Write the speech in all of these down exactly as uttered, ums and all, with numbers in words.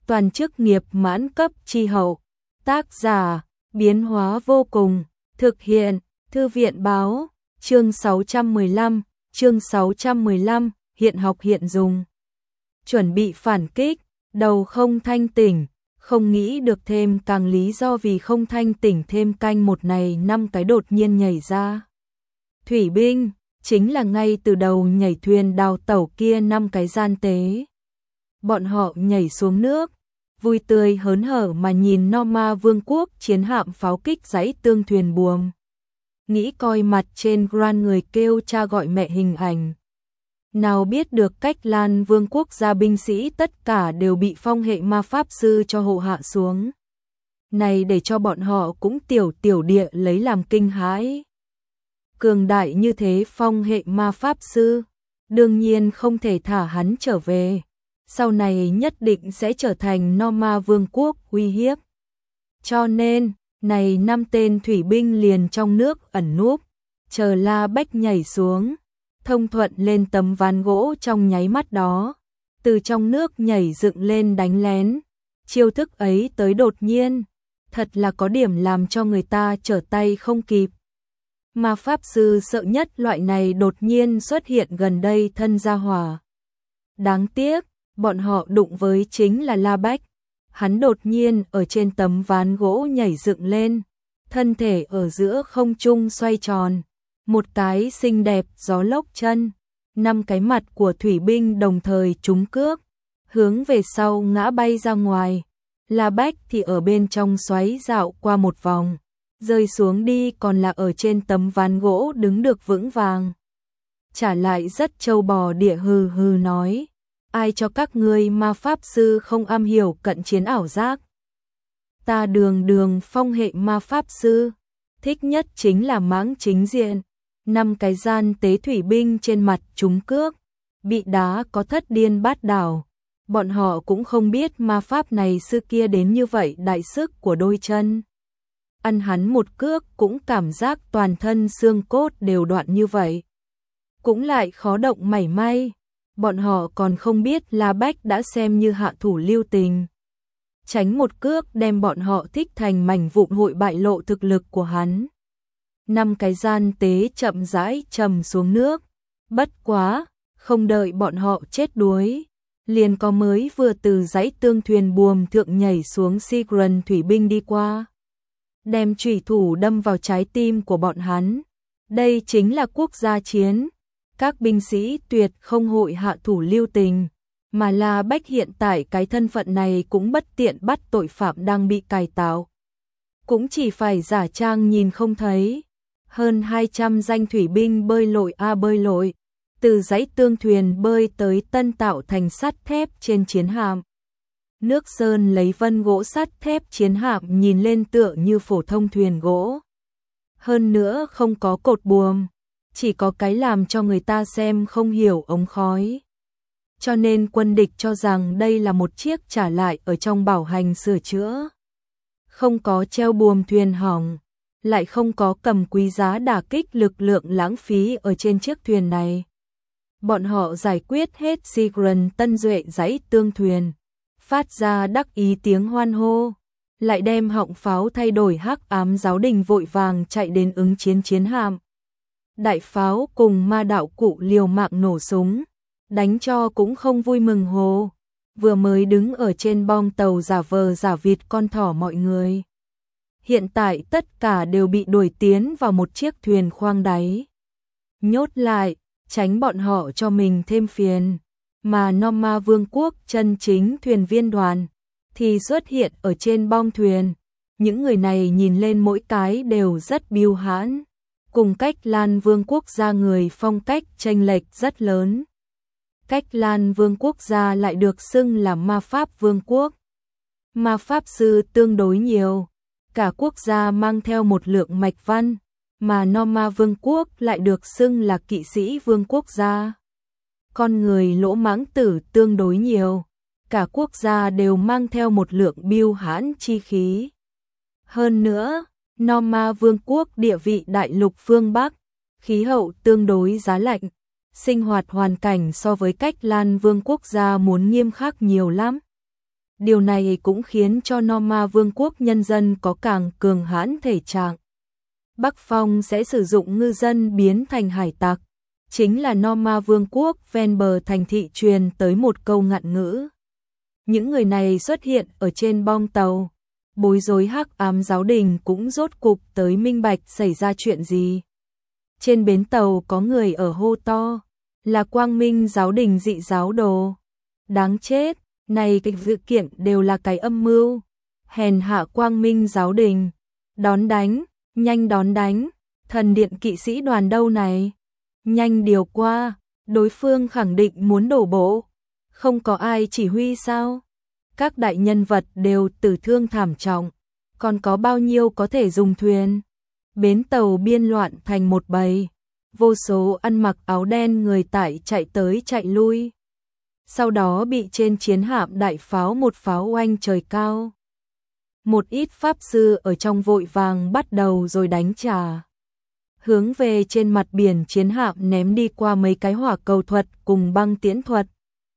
toàn chức nghiệp mãn cấp chi hậu. Tác giả, biến hóa vô cùng, thực hiện, Thư viện báo, chương sáu trăm mười lăm, chương sáu trăm mười lăm, hiện học hiện dùng. Chuẩn bị phản kích, đầu không thanh tỉnh, không nghĩ được thêm càng lý do vì không thanh tỉnh thêm canh một này năm cái đột nhiên nhảy ra. Thủy binh, chính là ngay từ đầu nhảy thuyền đào tẩu kia năm cái gian tế. Bọn họ nhảy xuống nước, vui tươi hớn hở mà nhìn Norma Vương quốc chiến hạm pháo kích dãy tương thuyền buồm. Nghĩ coi mặt trên Grand người kêu cha gọi mẹ hình ảnh. Nào biết được cách Lan Vương quốc gia binh sĩ tất cả đều bị phong hệ ma pháp sư cho hộ hạ xuống. Này để cho bọn họ cũng tiểu tiểu địa lấy làm kinh hãi. Cường đại như thế phong hệ ma pháp sư, đương nhiên không thể thả hắn trở về. Sau này nhất định sẽ trở thành Norma Vương quốc uy hiếp. Cho nên, này năm tên thủy binh liền trong nước ẩn núp, chờ La Bách nhảy xuống, thông thuận lên tấm ván gỗ trong nháy mắt đó, từ trong nước nhảy dựng lên đánh lén. Chiêu thức ấy tới đột nhiên, thật là có điểm làm cho người ta trở tay không kịp. Ma pháp sư sợ nhất loại này đột nhiên xuất hiện gần đây thân gia hỏa. Đáng tiếc, bọn họ đụng với chính là La Bách. Hắn đột nhiên ở trên tấm ván gỗ nhảy dựng lên, thân thể ở giữa không trung xoay tròn, một cái xinh đẹp gió lốc chân, năm cái mặt của thủy binh đồng thời trúng cước, hướng về sau ngã bay ra ngoài. La Bách thì ở bên trong xoáy dạo qua một vòng, rơi xuống đi còn là ở trên tấm ván gỗ đứng được vững vàng. Trả lại rất trâu bò địa hừ hừ nói. Ai cho các ngươi ma pháp sư không am hiểu cận chiến ảo giác? Ta đường đường phong hệ ma pháp sư, thích nhất chính là mãng chính diện. Năm cái gian tế thủy binh trên mặt trúng cước, bị đá có thất điên bát đảo. Bọn họ cũng không biết ma pháp này xưa kia đến như vậy đại sức của đôi chân. Ăn hắn một cước cũng cảm giác toàn thân xương cốt đều đoạn như vậy. Cũng lại khó động mảy may. Bọn họ còn không biết La Bách đã xem như hạ thủ lưu tình. Tránh một cước đem bọn họ thích thành mảnh vụn hội bại lộ thực lực của hắn. Năm cái gian tế chậm rãi trầm xuống nước. Bất quá, không đợi bọn họ chết đuối. Liền có mới vừa từ dãy tương thuyền buồm thượng nhảy xuống Sigran thủy binh đi qua. Đem chủy thủ đâm vào trái tim của bọn hắn. Đây chính là quốc gia chiến. Các binh sĩ tuyệt không hội hạ thủ lưu tình, mà La Bách hiện tại cái thân phận này cũng bất tiện bắt tội phạm đang bị cải tạo. Cũng chỉ phải giả trang nhìn không thấy. Hơn hai trăm danh thủy binh bơi lội a bơi lội, từ dãy tương thuyền bơi tới tân tạo thành sắt thép trên chiến hạm. Nước sơn lấy vân gỗ sắt thép chiến hạm nhìn lên tựa như phổ thông thuyền gỗ. Hơn nữa không có cột buồm. Chỉ có cái làm cho người ta xem không hiểu ống khói. Cho nên quân địch cho rằng đây là một chiếc trả lại ở trong bảo hành sửa chữa. Không có treo buồm thuyền hỏng, lại không có cầm quý giá đả kích lực lượng lãng phí ở trên chiếc thuyền này. Bọn họ giải quyết hết Sigran tân duệ dãy tương thuyền, phát ra đắc ý tiếng hoan hô, lại đem họng pháo thay đổi hắc ám giáo đình vội vàng chạy đến ứng chiến chiến hạm. Đại pháo cùng ma đạo cụ liều mạng nổ súng, đánh cho cũng không vui mừng hồ. Vừa mới đứng ở trên bong tàu giả vờ giả vịt con thỏ mọi người. Hiện tại tất cả đều bị đuổi tiến vào một chiếc thuyền khoang đáy. Nhốt lại, tránh bọn họ cho mình thêm phiền. Mà Norma Vương quốc chân chính thuyền viên đoàn thì xuất hiện ở trên bong thuyền. Những người này nhìn lên mỗi cái đều rất biêu hãn. Cùng cách Lan Vương quốc gia người phong cách chênh lệch rất lớn. Cách Lan Vương quốc gia lại được xưng là ma pháp vương quốc. Ma pháp sư tương đối nhiều, cả quốc gia mang theo một lượng mạch văn, mà Norma Vương quốc lại được xưng là kỵ sĩ vương quốc gia. Con người lỗ mãng tử tương đối nhiều, cả quốc gia đều mang theo một lượng biêu hãn chi khí. Hơn nữa, Norma Vương quốc địa vị đại lục phương Bắc, khí hậu tương đối giá lạnh, sinh hoạt hoàn cảnh so với cách Lan Vương quốc gia muốn nghiêm khắc nhiều lắm. Điều này cũng khiến cho Norma Vương quốc nhân dân có càng cường hãn thể trạng. Bắc Phong sẽ sử dụng ngư dân biến thành hải tặc, chính là Norma Vương quốc ven bờ thành thị truyền tới một câu ngạn ngữ. Những người này xuất hiện ở trên bong tàu, bối rối hắc ám giáo đình cũng rốt cục tới minh bạch xảy ra chuyện gì. Trên bến tàu có người ở hô to, là Quang Minh giáo đình dị giáo đồ. Đáng chết, này cái dự kiện đều là cái âm mưu. Hèn hạ Quang Minh giáo đình, đón đánh, nhanh đón đánh, thần điện kỵ sĩ đoàn đâu này? Nhanh điều qua, đối phương khẳng định muốn đổ bộ. Không có ai chỉ huy sao? Các đại nhân vật đều tử thương thảm trọng, còn có bao nhiêu có thể dùng thuyền? Bến tàu biên loạn thành một bầy, vô số ăn mặc áo đen người tại chạy tới chạy lui. Sau đó bị trên chiến hạm đại pháo một pháo oanh trời cao. Một ít pháp sư ở trong vội vàng bắt đầu rồi đánh trả. Hướng về trên mặt biển chiến hạm ném đi qua mấy cái hỏa cầu thuật cùng băng tiễn thuật.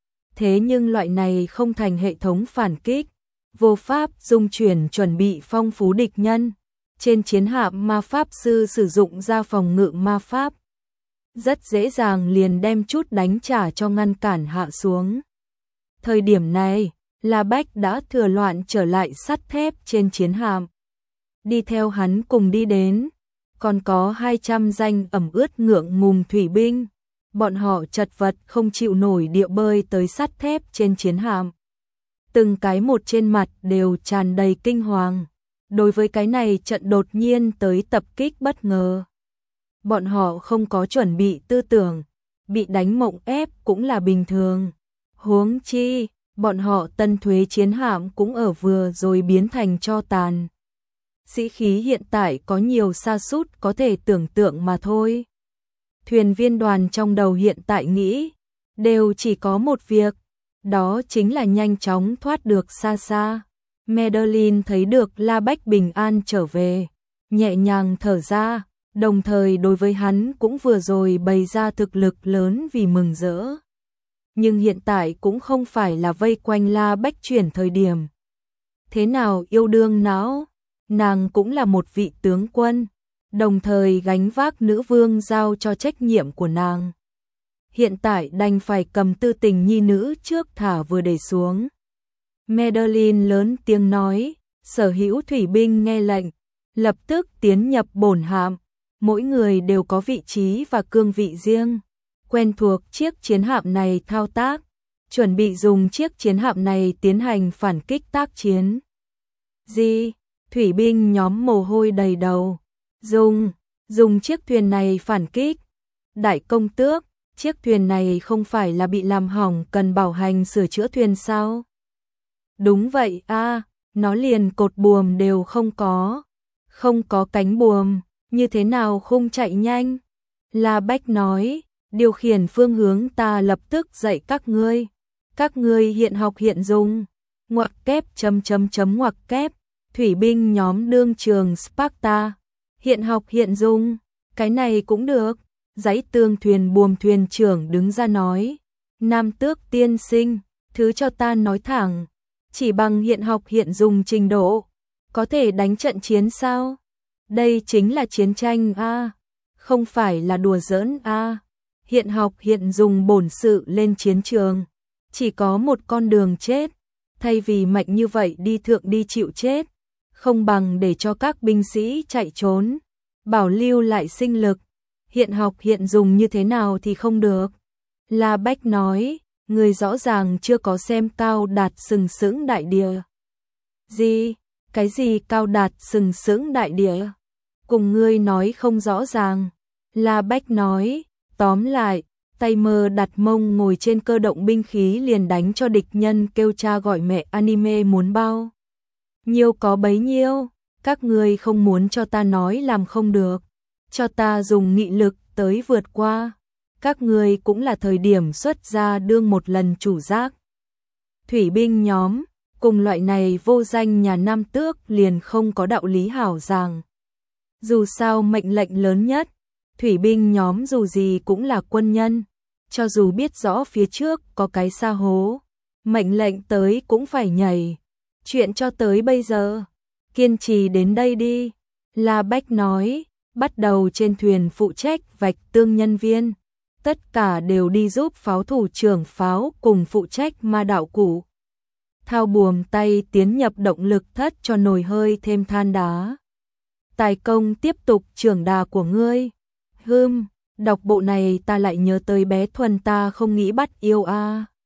Thế nhưng loại này không thành hệ thống phản kích, vô pháp dung chuyển chuẩn bị phong phú địch nhân. Trên chiến hạm ma pháp sư sử dụng ra phòng ngự ma pháp, rất dễ dàng liền đem chút đánh trả cho ngăn cản hạ xuống. Thời điểm này, La Bách đã thừa loạn trở lại sắt thép trên chiến hạm. Đi theo hắn cùng đi đến, còn có hai trăm danh ẩm ướt ngượng ngùng thủy binh. Bọn họ chật vật không chịu nổi địa bơi tới sắt thép trên chiến hạm. Từng cái một trên mặt đều tràn đầy kinh hoàng. Đối với cái này trận đột nhiên tới tập kích bất ngờ. Bọn họ không có chuẩn bị tư tưởng, bị đánh mộng ép cũng là bình thường. Huống chi, bọn họ tân thuế chiến hạm cũng ở vừa rồi biến thành tro tàn. Sĩ khí hiện tại có nhiều sa sút có thể tưởng tượng mà thôi. Thuyền viên đoàn trong đầu hiện tại nghĩ, đều chỉ có một việc, đó chính là nhanh chóng thoát được xa xa. Madeline thấy được La Bách bình an trở về, nhẹ nhàng thở ra, đồng thời đối với hắn cũng vừa rồi bày ra thực lực lớn vì mừng rỡ. Nhưng hiện tại cũng không phải là vây quanh La Bách chuyển thời điểm. Thế nào yêu đương não, nàng cũng là một vị tướng quân, đồng thời gánh vác nữ vương giao cho trách nhiệm của nàng. Hiện tại đành phải cầm tư tình nhi nữ trước thả vừa để xuống. Madeline lớn tiếng nói, sở hữu thủy binh nghe lệnh, lập tức tiến nhập bổn hạm, mỗi người đều có vị trí và cương vị riêng, quen thuộc chiếc chiến hạm này thao tác, chuẩn bị dùng chiếc chiến hạm này tiến hành phản kích tác chiến. Gì? Thủy binh nhóm mồ hôi đầy đầu. Dùng, dùng chiếc thuyền này phản kích. Đại công tước, chiếc thuyền này không phải là bị làm hỏng cần bảo hành sửa chữa thuyền sao? Đúng vậy a, à, nó liền cột buồm đều không có. Không có cánh buồm, như thế nào không chạy nhanh? La Bách nói, điều khiển phương hướng ta lập tức dạy các ngươi. Các ngươi hiện học hiện dùng. Ngoặc kép chấm chấm chấm ngoặc kép. Thủy binh nhóm đương trường Sparta. Hiện học hiện dùng. Cái này cũng được. Dãy tương thuyền buồm thuyền trưởng đứng ra nói. Nam tước tiên sinh, thứ cho ta nói thẳng. Chỉ bằng hiện học hiện dùng trình độ, có thể đánh trận chiến sao? Đây chính là chiến tranh a, không phải là đùa giỡn a. Hiện học hiện dùng bổn sự lên chiến trường, chỉ có một con đường chết, thay vì mạnh như vậy đi thượng đi chịu chết, không bằng để cho các binh sĩ chạy trốn, bảo lưu lại sinh lực. Hiện học hiện dùng như thế nào thì không được. La Bách nói, người rõ ràng chưa có xem cao đạt sừng sững đại địa. Gì? Cái gì cao đạt sừng sững đại địa? Cùng ngươi nói không rõ ràng. La Bách nói, tóm lại, tay mơ đặt mông ngồi trên cơ động binh khí liền đánh cho địch nhân kêu cha gọi mẹ anime muốn bao. Nhiêu có bấy nhiêu, các ngươi không muốn cho ta nói làm không được, cho ta dùng nghị lực tới vượt qua. Các ngươi cũng là thời điểm xuất ra đương một lần chủ giác. Thủy binh nhóm, cùng loại này vô danh nhà nam tước liền không có đạo lý hảo giảng. Dù sao mệnh lệnh lớn nhất, thủy binh nhóm dù gì cũng là quân nhân, cho dù biết rõ phía trước có cái sa hố, mệnh lệnh tới cũng phải nhảy. Chuyện cho tới bây giờ, kiên trì đến đây đi. La Bách nói, bắt đầu trên thuyền phụ trách vạch tương nhân viên. Tất cả đều đi giúp pháo thủ trưởng pháo cùng phụ trách ma đạo cụ. Thao buồm tay tiến nhập động lực thất cho nồi hơi thêm than đá. Tài công tiếp tục trưởng đà của ngươi. Hưm, đọc bộ này ta lại nhớ tới bé Thuần ta không nghĩ bắt yêu a.